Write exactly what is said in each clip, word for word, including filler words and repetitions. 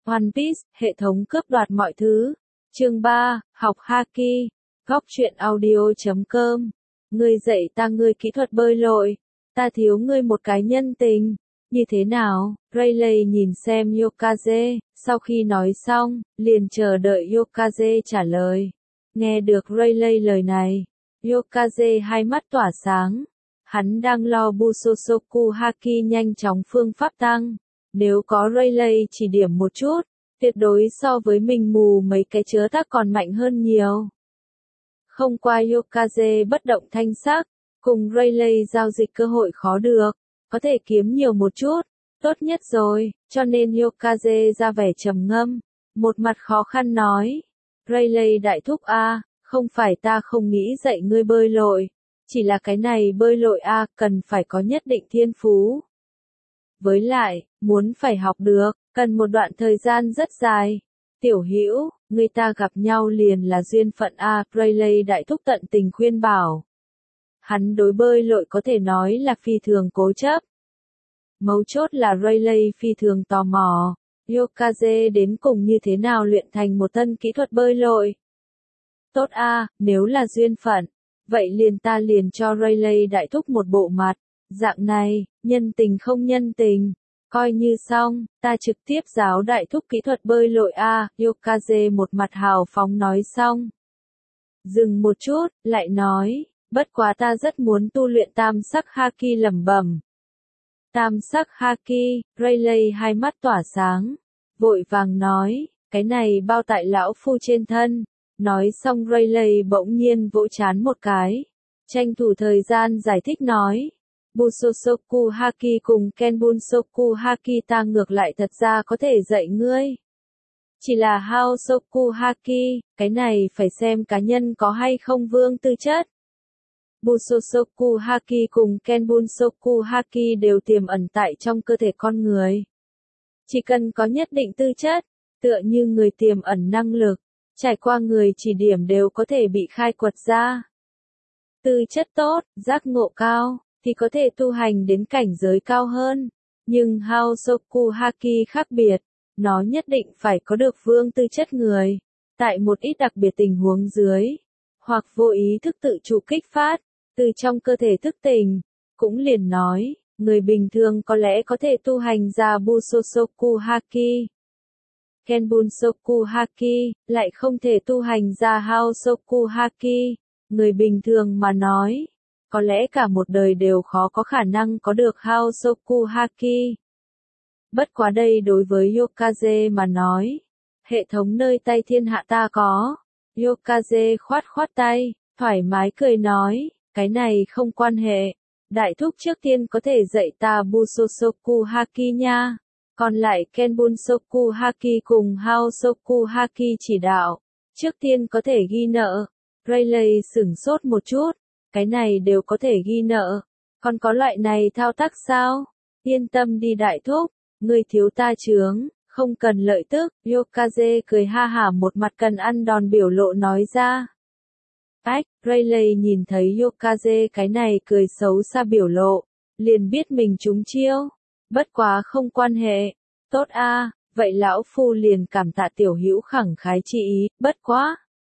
One Piece, hệ thống cướp đoạt mọi thứ. Chương ba, học Haki. Góc truyện audio chấm com. Ngươi dạy ta ngươi kỹ thuật bơi lội, ta thiếu ngươi một cái nhân tình. Như thế nào? Rayleigh nhìn xem Yokaze, sau khi nói xong, liền chờ đợi Yokaze trả lời. Nghe được Rayleigh lời này, Yokaze hai mắt tỏa sáng. Hắn đang lo Busosoku Haki nhanh chóng phương pháp tăng. Nếu có Rayleigh chỉ điểm một chút, tuyệt đối so với mình mù mấy cái chớ tác còn mạnh hơn nhiều. Không qua Yokaze bất động thanh sắc, cùng Rayleigh giao dịch cơ hội khó được, có thể kiếm nhiều một chút, tốt nhất rồi, cho nên Yokaze ra vẻ trầm ngâm, một mặt khó khăn nói. Rayleigh đại thúc a, không phải ta không nghĩ dạy ngươi bơi lội, chỉ là cái này bơi lội a cần phải có nhất định thiên phú. Với lại, muốn phải học được, cần một đoạn thời gian rất dài. Tiểu Hữu, người ta gặp nhau liền là duyên phận a, Rayleigh đại thúc tận tình khuyên bảo. Hắn đối bơi lội có thể nói là phi thường cố chấp. Mấu chốt là Rayleigh phi thường tò mò, Yokaze đến cùng như thế nào luyện thành một tân kỹ thuật bơi lội. Tốt a, nếu là duyên phận, vậy liền ta liền cho Rayleigh đại thúc một bộ mặt, dạng này, nhân tình không nhân tình. Coi như xong, ta trực tiếp giáo đại thúc kỹ thuật bơi lội a, Yokaze một mặt hào phóng nói xong. Dừng một chút, lại nói, bất quá ta rất muốn tu luyện tam sắc Haki lẩm bẩm. Tam sắc Haki, Rayleigh hai mắt tỏa sáng, vội vàng nói, cái này bao tại lão phu trên thân. Nói xong Rayleigh bỗng nhiên vỗ chán một cái, tranh thủ thời gian giải thích nói. Busosoku Haki cùng Kenbunsoku Haki ta ngược lại thật ra có thể dạy ngươi. Chỉ là Haosoku Haki, cái này phải xem cá nhân có hay không vương tư chất. Busosoku Haki cùng Kenbunsoku Haki đều tiềm ẩn tại trong cơ thể con người. Chỉ cần có nhất định tư chất, tựa như người tiềm ẩn năng lực, trải qua người chỉ điểm đều có thể bị khai quật ra. Tư chất tốt, giác ngộ cao, thì có thể tu hành đến cảnh giới cao hơn. Nhưng Haosoku Haki khác biệt, nó nhất định phải có được vương tư chất người. Tại một ít đặc biệt tình huống dưới, hoặc vô ý thức tự chủ kích phát, từ trong cơ thể thức tỉnh, cũng liền nói, người bình thường có lẽ có thể tu hành ra Busosoku Haki. Kenbunsoku Haki, lại không thể tu hành ra Haosoku Haki. Người bình thường mà nói, có lẽ cả một đời đều khó có khả năng có được Haosoku Haki. Bất quá đây đối với Yokaze mà nói, hệ thống nơi tay thiên hạ ta có. Yokaze khoát khoát tay, thoải mái cười nói, cái này không quan hệ. Đại thúc trước tiên có thể dạy ta Busosoku Haki nha. Còn lại Kenbunsoku Haki cùng Haosoku Haki chỉ đạo, trước tiên có thể ghi nợ. Rayleigh sửng sốt một chút, cái này đều có thể ghi nợ. Còn có loại này thao tác sao? Yên tâm đi đại thúc, ngươi thiếu ta chướng, không cần lợi tức. Yokaze cười ha hả một mặt cần ăn đòn biểu lộ nói ra. Ách, Rayleigh nhìn thấy Yokaze cái này cười xấu xa biểu lộ, liền biết mình trúng chiêu. Bất quá không quan hệ, tốt a, vậy lão phu liền cảm tạ tiểu hữu khẳng khái chi ý, bất quá.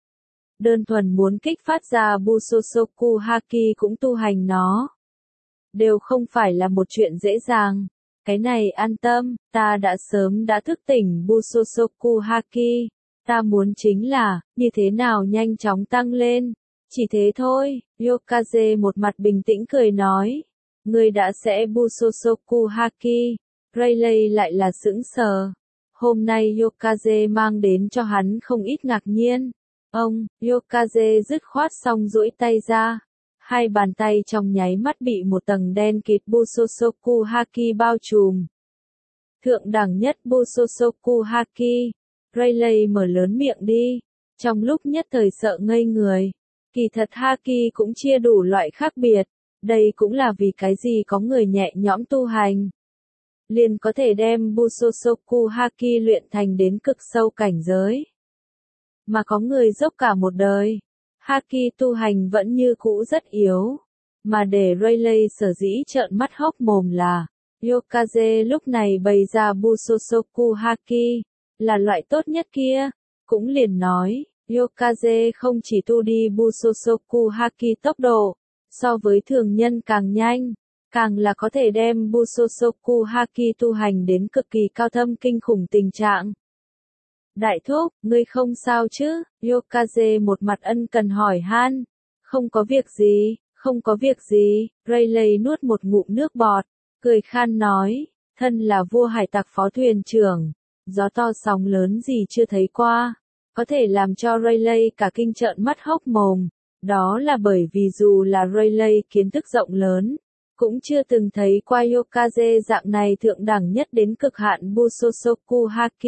Đơn thuần muốn kích phát ra Busosoku Haki cũng tu hành nó. Đều không phải là một chuyện dễ dàng. Cái này an tâm, ta đã sớm đã thức tỉnh Busosoku Haki. Ta muốn chính là, như thế nào nhanh chóng tăng lên. Chỉ thế thôi, Yokaze một mặt bình tĩnh cười nói. Ngươi đã sẽ Busosoku Haki. Rayleigh lại là sững sờ. Hôm nay Yokaze mang đến cho hắn không ít ngạc nhiên. Ông, Yokaze dứt khoát xong duỗi tay ra. Hai bàn tay trong nháy mắt bị một tầng đen kịt Busosoku Haki bao trùm. Thượng đẳng nhất Busosoku Haki. Rayleigh mở lớn miệng đi. Trong lúc nhất thời sợ ngây người. Kỳ thật Haki cũng chia đủ loại khác biệt. Đây cũng là vì cái gì có người nhẹ nhõm tu hành. Liền có thể đem Busosoku Haki luyện thành đến cực sâu cảnh giới. Mà có người dốc cả một đời, Haki tu hành vẫn như cũ rất yếu. Mà để Rayleigh sở dĩ trợn mắt hốc mồm là, Yokaze lúc này bày ra Busosoku Haki, là loại tốt nhất kia. Cũng liền nói, Yokaze không chỉ tu đi Busosoku Haki tốc độ, so với thường nhân càng nhanh, càng là có thể đem Busosoku Haki tu hành đến cực kỳ cao thâm kinh khủng tình trạng. Đại thúc, ngươi không sao chứ? Yokaze một mặt ân cần hỏi han. Không có việc gì, không có việc gì. Rayleigh nuốt một ngụm nước bọt, cười khan nói, thân là vua hải tặc phó thuyền trưởng, gió to sóng lớn gì chưa thấy qua, có thể làm cho Rayleigh cả kinh trợn mắt hốc mồm. Đó là bởi vì dù là Rayleigh kiến thức rộng lớn, cũng chưa từng thấy qua Yokaze dạng này thượng đẳng nhất đến cực hạn Busosoku Haki.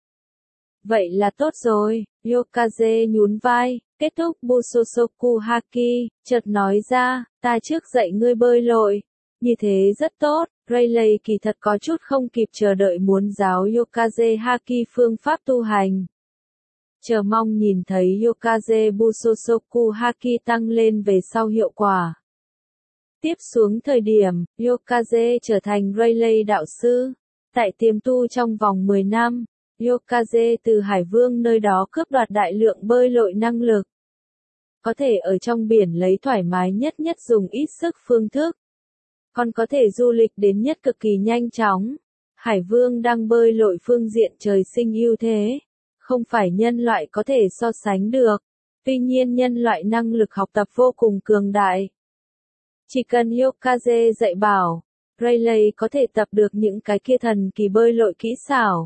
Vậy là tốt rồi, Yokaze nhún vai, kết thúc Busosoku Haki, chợt nói ra, ta trước dạy ngươi bơi lội. Như thế rất tốt, Rayleigh kỳ thật có chút không kịp chờ đợi muốn giáo Yokaze Haki phương pháp tu hành. Chờ mong nhìn thấy Yokaze Busosoku Haki tăng lên về sau hiệu quả. Tiếp xuống thời điểm, Yokaze trở thành Rayleigh đạo sư. Tại tiềm tu trong vòng mười năm, Yokaze từ Hải Vương nơi đó cướp đoạt đại lượng bơi lội năng lực. Có thể ở trong biển lấy thoải mái nhất nhất dùng ít sức phương thức. Còn có thể du lịch đến nhất cực kỳ nhanh chóng. Hải Vương đang bơi lội phương diện trời sinh ưu thế. Không phải nhân loại có thể so sánh được. Tuy nhiên nhân loại năng lực học tập vô cùng cường đại. Chỉ cần Yokaze dạy bảo, Rayleigh có thể tập được những cái kia thần kỳ bơi lội kỹ xảo.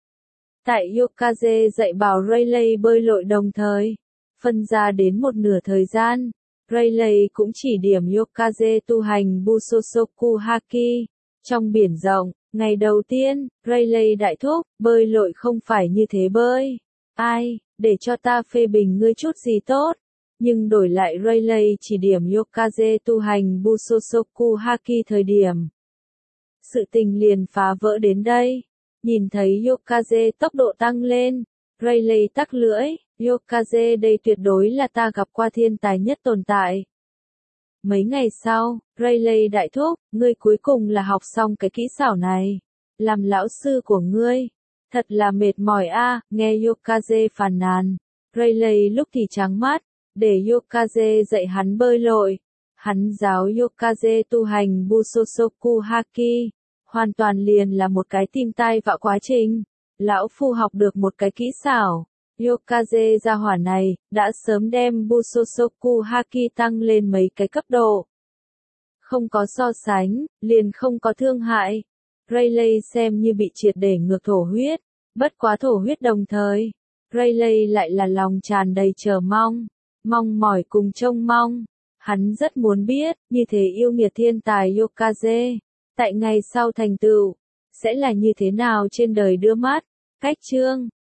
Tại Yokaze dạy bảo Rayleigh bơi lội đồng thời, phân ra đến một nửa thời gian, Rayleigh cũng chỉ điểm Yokaze tu hành Busosoku Haki. Trong biển rộng, ngày đầu tiên, Rayleigh đại thúc, bơi lội không phải như thế bơi. Ai, để cho ta phê bình ngươi chút gì tốt. Nhưng đổi lại Rayleigh chỉ điểm Yokaze tu hành Busosoku Haki thời điểm. Sự tình liền phá vỡ đến đây. Nhìn thấy Yokaze tốc độ tăng lên, Rayleigh tắc lưỡi, Yokaze đây tuyệt đối là ta gặp qua thiên tài nhất tồn tại. Mấy ngày sau, Rayleigh đại thúc, ngươi cuối cùng là học xong cái kỹ xảo này. Làm lão sư của ngươi, thật là mệt mỏi a. Nghe Yokaze phàn nàn. Rayleigh lúc thì trắng mắt, để Yokaze dạy hắn bơi lội. Hắn giáo Yokaze tu hành Busosoku Haki. Hoàn toàn liền là một cái tim tai vạ quá trình. Lão phu học được một cái kỹ xảo. Yokaze gia hỏa này, đã sớm đem Busosoku Haki tăng lên mấy cái cấp độ. Không có so sánh, liền không có thương hại. Rayleigh xem như bị triệt để ngược thổ huyết. Bất quá thổ huyết đồng thời. Rayleigh lại là lòng tràn đầy chờ mong. Mong mỏi cùng trông mong. Hắn rất muốn biết, như thế yêu nghiệt thiên tài Yokaze. Tại ngày sau thành tựu, sẽ là như thế nào trên đời đưa mắt. Cách chương